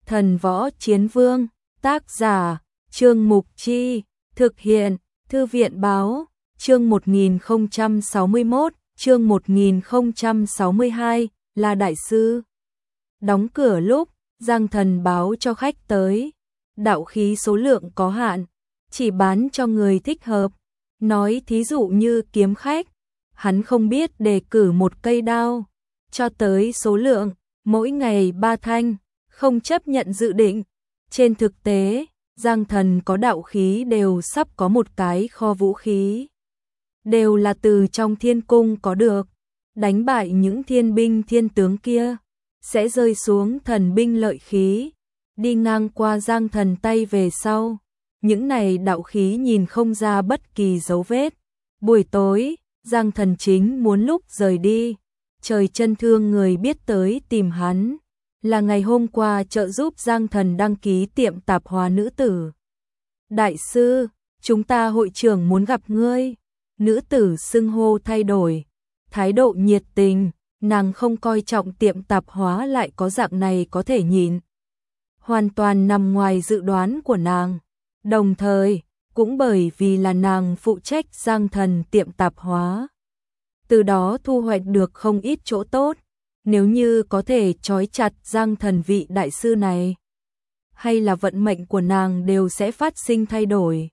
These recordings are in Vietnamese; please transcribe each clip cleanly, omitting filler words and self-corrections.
Thần Võ Chiến Vương, tác giả, Trương Mục Chi, thực hiện, Thư viện Báo, chương 1061, chương 1062, là đại sư. Đóng cửa lúc, Giang Thần báo cho khách tới, đạo khí số lượng có hạn, chỉ bán cho người thích hợp. Nói thí dụ như kiếm khách, hắn không biết đề cử một cây đao, cho tới số lượng, mỗi ngày 3 thanh, không chấp nhận dự định. Trên thực tế, Giang Thần có đạo khí đều sắp có một cái kho vũ khí. Đều là từ trong thiên cung có được, đánh bại những thiên binh thiên tướng kia, sẽ rơi xuống thần binh lợi khí, đi ngang qua Giang Thần tay về sau. Những này đạo khí nhìn không ra bất kỳ dấu vết. Buổi tối, Giang Thần chính muốn lúc rời đi, trời chân thương người biết tới tìm hắn, là ngày hôm qua trợ giúp Giang Thần đăng ký tiệm tạp hóa nữ tử. Đại sư, chúng ta hội trưởng muốn gặp ngươi. Nữ tử xưng hô thay đổi, thái độ nhiệt tình, nàng không coi trọng tiệm tạp hóa lại có dạng này có thể nhịn. Hoàn toàn nằm ngoài dự đoán của nàng. Đồng thời, cũng bởi vì là nàng phụ trách Giang Thần tiệm tạp hóa, từ đó thu hoạch được không ít chỗ tốt. Nếu như có thể trói chặt Giang Thần vị đại sư này, hay là vận mệnh của nàng đều sẽ phát sinh thay đổi.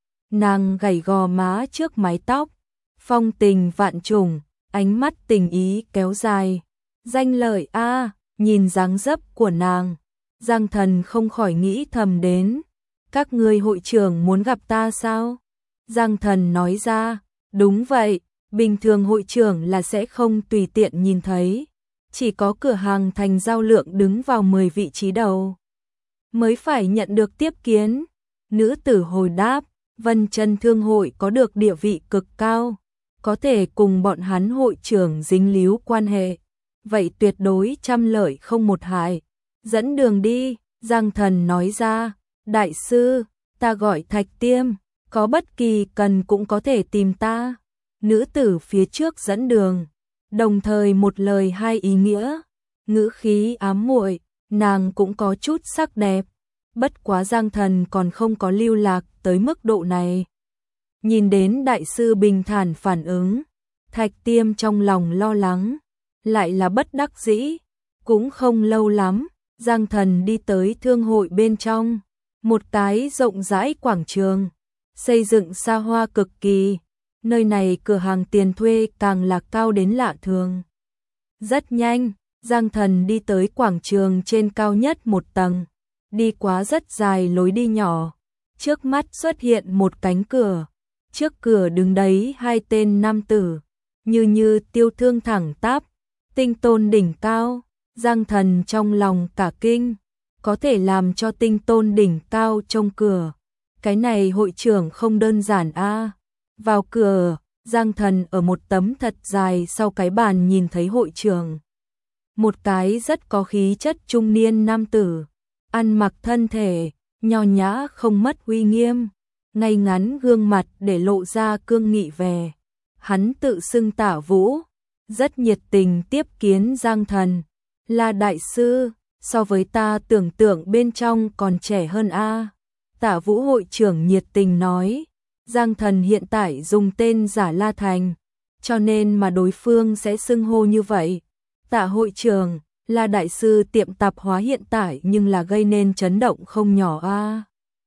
Nàng gảy gò má trước mái tóc, phong tình vạn trùng, ánh mắt tình ý kéo dài. Danh lợi a, nhìn dáng dấp của nàng, Giang Thần không khỏi nghĩ thầm đến. Các ngươi hội trưởng muốn gặp ta sao? Giang Thần nói ra, đúng vậy, bình thường hội trưởng là sẽ không tùy tiện nhìn thấy. Chỉ có cửa hàng Thành Giao Lượng đứng vào 10 vị trí đầu mới phải nhận được tiếp kiến. Nữ tử hồi đáp, Vân Chân Thương hội có được địa vị cực cao, có thể cùng bọn hắn hội trưởng dính líu quan hệ, vậy tuyệt đối trăm lợi không một hại. Dẫn đường đi, Giang Thần nói ra, đại sư, ta gọi Thạch Tiêm, có bất kỳ cần cũng có thể tìm ta. Nữ tử phía trước dẫn đường, đồng thời một lời hai ý nghĩa, ngữ khí ám muội, nàng cũng có chút sắc đẹp. Bất quá Giang Thần còn không có lưu lạc tới mức độ này. Nhìn đến đại sư bình thản phản ứng, Thạch Tiêm trong lòng lo lắng, lại là bất đắc dĩ. Cũng không lâu lắm, Giang Thần đi tới thương hội bên trong, một cái rộng rãi quảng trường, xây dựng xa hoa cực kỳ. Nơi này cửa hàng tiền thuê càng là cao đến lạ thường. Rất nhanh, Giang Thần đi tới quảng trường trên cao nhất một tầng, đi quá rất dài lối đi nhỏ, trước mắt xuất hiện một cánh cửa, trước cửa đứng đấy hai tên nam tử, như tiêu thương thẳng tắp, tinh tôn đỉnh cao. Giang Thần trong lòng cả kinh, có thể làm cho tinh tôn đỉnh cao trông cửa, cái này hội trưởng không đơn giản a. Vào cửa, Giang Thần ở một tấm thật dài sau cái bàn nhìn thấy hội trưởng. Một cái rất có khí chất trung niên nam tử, ăn mặc thân thể, nho nhã không mất uy nghiêm, ngay ngắn gương mặt để lộ ra cương nghị vẻ. Hắn tự xưng Tả Vũ, rất nhiệt tình tiếp kiến Giang Thần. Là đại sư, so với ta tưởng tượng bên trong còn trẻ hơn a. Tả Vũ hội trưởng nhiệt tình nói. Giang Thần hiện tại dùng tên giả La Thành, cho nên mà đối phương sẽ xưng hô như vậy. Tạ hội trưởng, là đại sư tiệm tạp hóa hiện tại nhưng là gây nên chấn động không nhỏ a.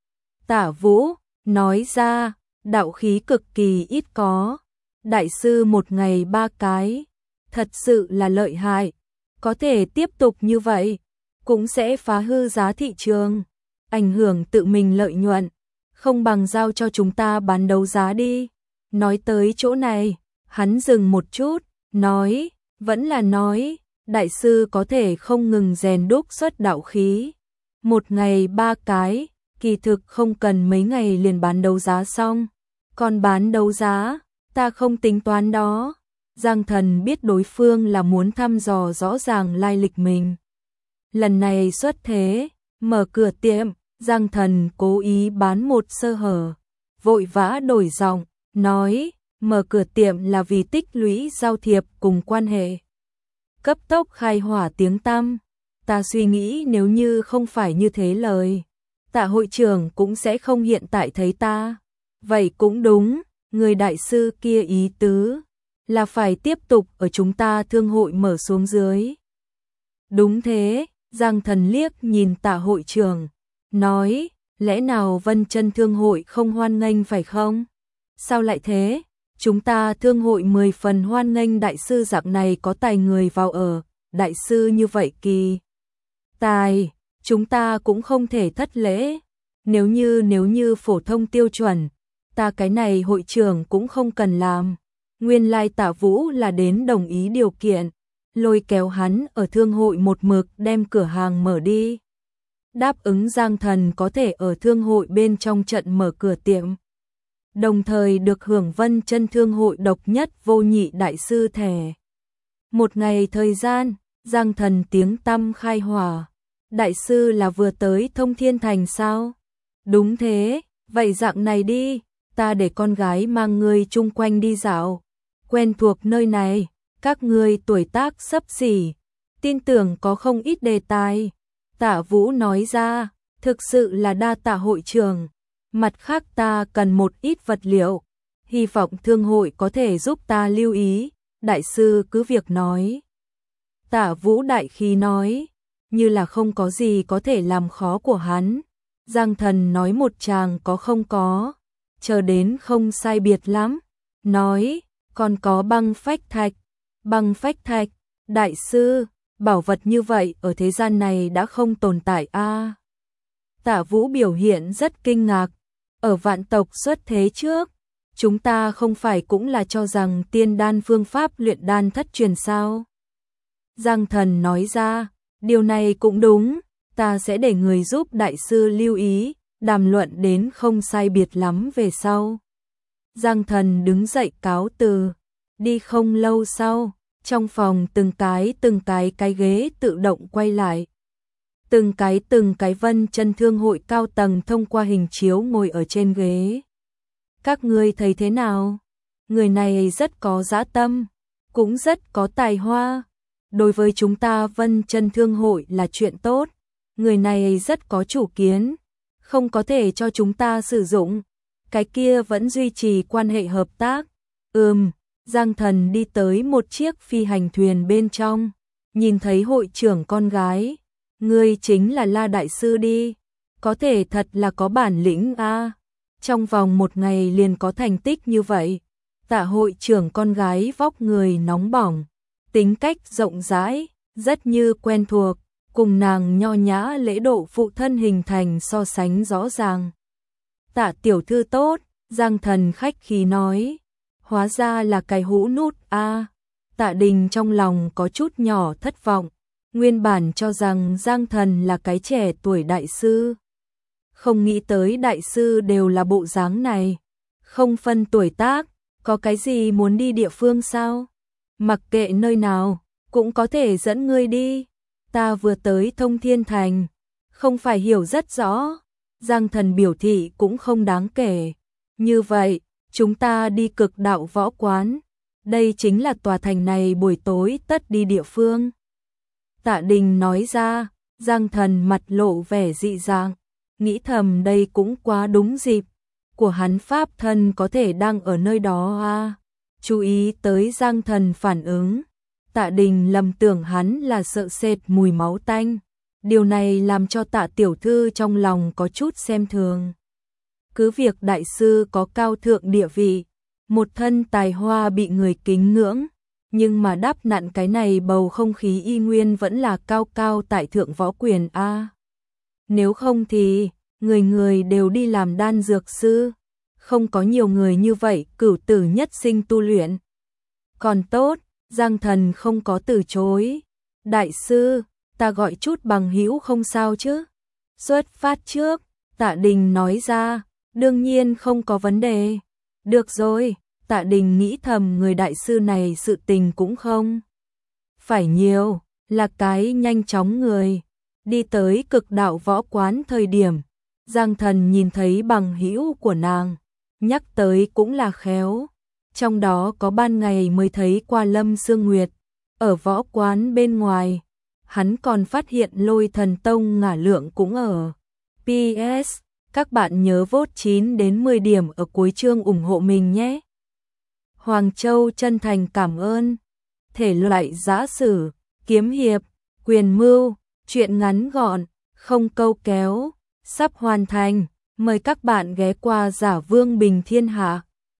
Tả Vũ nói ra, đạo khí cực kỳ ít có, đại sư một ngày 3 cái, thật sự là lợi hại. Có thể tiếp tục như vậy, cũng sẽ phá hư giá thị trường, ảnh hưởng tự mình lợi nhuận. Không bằng giao cho chúng ta bán đấu giá đi. Nói tới chỗ này, hắn dừng một chút, nói, vẫn là nói, đại sư có thể không ngừng rèn đúc xuất đạo khí. Một ngày 3 cái, kỳ thực không cần mấy ngày liền bán đấu giá xong. Còn bán đấu giá, ta không tính toán đó. Giang Thần biết đối phương là muốn thăm dò rõ ràng lai lịch mình. Lần này xuất thế, mở cửa tiệm, Giang Thần cố ý bán một sơ hở, vội vã đổi giọng, nói, mở cửa tiệm là vì tích lũy giao thiệp cùng quan hệ. Cấp tốc khai hỏa tiếng tăm, ta suy nghĩ nếu như không phải như thế lời, Tạ hội trưởng cũng sẽ không hiện tại thấy ta. Vậy cũng đúng, người đại sư kia ý tứ là phải tiếp tục ở chúng ta thương hội mở xuống dưới. Đúng thế, Giang Thần liếc nhìn Tạ hội trưởng, nói, lẽ nào Vân Chân thương hội không hoan nghênh phải không? Sao lại thế? Chúng ta thương hội 10 phần hoan nghênh đại sư dạng này có tài người vào ở, đại sư như vậy kỳ tài, chúng ta cũng không thể thất lễ. Nếu như phổ thông tiêu chuẩn, ta cái này hội trưởng cũng không cần làm. Nguyên lai Tạ Vũ là đến đồng ý điều kiện, lôi kéo hắn ở thương hội một mực đem cửa hàng mở đi. Đáp ứng Giang Thần có thể ở thương hội bên trong trận mở cửa tiệm. Đồng thời được hưởng Vân Chân thương hội độc nhất vô nhị đại sư thẻ. Một ngày thời gian, Giang Thần tiếng tăm khai hỏa. Đại sư là vừa tới Thông Thiên Thành sao? Đúng thế, vậy dạng này đi, ta để con gái mang ngươi chung quanh đi dạo. Quen thuộc nơi này, các ngươi tuổi tác xấp xỉ, tin tưởng có không ít đề tài. Tạ Vũ nói ra, thực sự là đa tạ hội trưởng. Mặt khác ta cần một ít vật liệu, hy vọng thương hội có thể giúp ta lưu ý, đại sư cứ việc nói. Tạ Vũ đại khí nói, như là không có gì có thể làm khó của hắn. Giang Thần nói một chàng có không có, chờ đến không sai biệt lắm, nói, còn có băng phách thạch. Băng phách thạch, đại sư, bảo vật như vậy ở thế gian này đã không tồn tại a. Tạ Vũ biểu hiện rất kinh ngạc, ở vạn tộc xuất thế trước, chúng ta không phải cũng là cho rằng tiên đan phương pháp luyện đan thất truyền sao? Giang Thần nói ra, điều này cũng đúng, ta sẽ để người giúp đại sư lưu ý, đàm luận đến không sai biệt lắm về sau. Giang Thần đứng dậy cáo từ, đi không lâu sau, trong phòng từng cái ghế tự động quay lại. Từng cái Vân Chân thương hội cao tầng thông qua hình chiếu ngồi ở trên ghế. Các ngươi thấy thế nào? Người này rất có dã tâm, cũng rất có tài hoa. Đối với chúng ta Vân Chân thương hội là chuyện tốt. Người này rất có chủ kiến, không có thể cho chúng ta sử dụng. Cái kia vẫn duy trì quan hệ hợp tác. Giang Thần đi tới một chiếc phi hành thuyền bên trong, nhìn thấy hội trưởng con gái. Ngươi chính là La đại sư đi, có thể thật là có bản lĩnh a. Trong vòng một ngày liền có thành tích như vậy. Tạ hội trưởng con gái vóc người nóng bỏng, tính cách rộng rãi, rất như quen thuộc, cùng nàng nho nhã lễ độ phụ thân hình thành so sánh rõ ràng. Tạ tiểu thư tốt, Giang Thần khách khí nói, hóa ra là cái hũ nút a. Tạ Đình trong lòng có chút nhỏ thất vọng, nguyên bản cho rằng Giang Thần là cái trẻ tuổi đại sư. Không nghĩ tới đại sư đều là bộ dáng này, không phân tuổi tác, có cái gì muốn đi địa phương sao? Mặc kệ nơi nào, cũng có thể dẫn ngươi đi. Ta vừa tới Thông Thiên Thành, không phải hiểu rất rõ. Giang Thần biểu thị cũng không đáng kể. Như vậy, chúng ta đi Cực Đạo Võ Quán. Đây chính là tòa thành này buổi tối tất đi địa phương. Tạ Đình nói ra, Giang Thần mặt lộ vẻ dị dạng, nghĩ thầm đây cũng quá đúng dịp, của hắn pháp thân có thể đang ở nơi đó a. Chú ý tới Giang Thần phản ứng, Tạ Đình lầm tưởng hắn là sợ sệt mùi máu tanh, điều này làm cho Tạ tiểu thư trong lòng có chút xem thường. Cứ việc đại sư có cao thượng địa vị, một thân tài hoa bị người kính ngưỡng, nhưng mà đáp nặn cái này bầu không khí y nguyên vẫn là cao cao tại thượng võ quyền a. Nếu không thì, người người đều đi làm đan dược sư, không có nhiều người như vậy cửu tử nhất sinh tu luyện. Còn tốt, Giang Thần không có từ chối. Đại sư, ta gọi chút bằng hữu không sao chứ? Xuất phát trước, Tạ Đình nói ra, đương nhiên không có vấn đề. Được rồi, Tạ Đình nghĩ thầm người đại sư này sự tình cũng không phải nhiều, là cái nhanh chóng người. Đi tới Cực Đạo Võ Quán thời điểm, Giang Thần nhìn thấy bằng hữu của nàng, nhắc tới cũng là khéo. Trong đó có ban ngày mới thấy qua Lâm Sương Nguyệt, ở võ quán bên ngoài. hắn còn phát hiện Lôi Thần Tông ngả lượng cũng ở. PS, các bạn nhớ vote 9 đến 10 điểm ở cuối chương ủng hộ mình nhé. Hoàng Châu chân thành cảm ơn. Thể loại giã sử, kiếm hiệp, quyền mưu, truyện ngắn gọn, không câu kéo, sắp hoàn thành. Mời các bạn ghé qua Giả Vương Bình Thiên Hạ.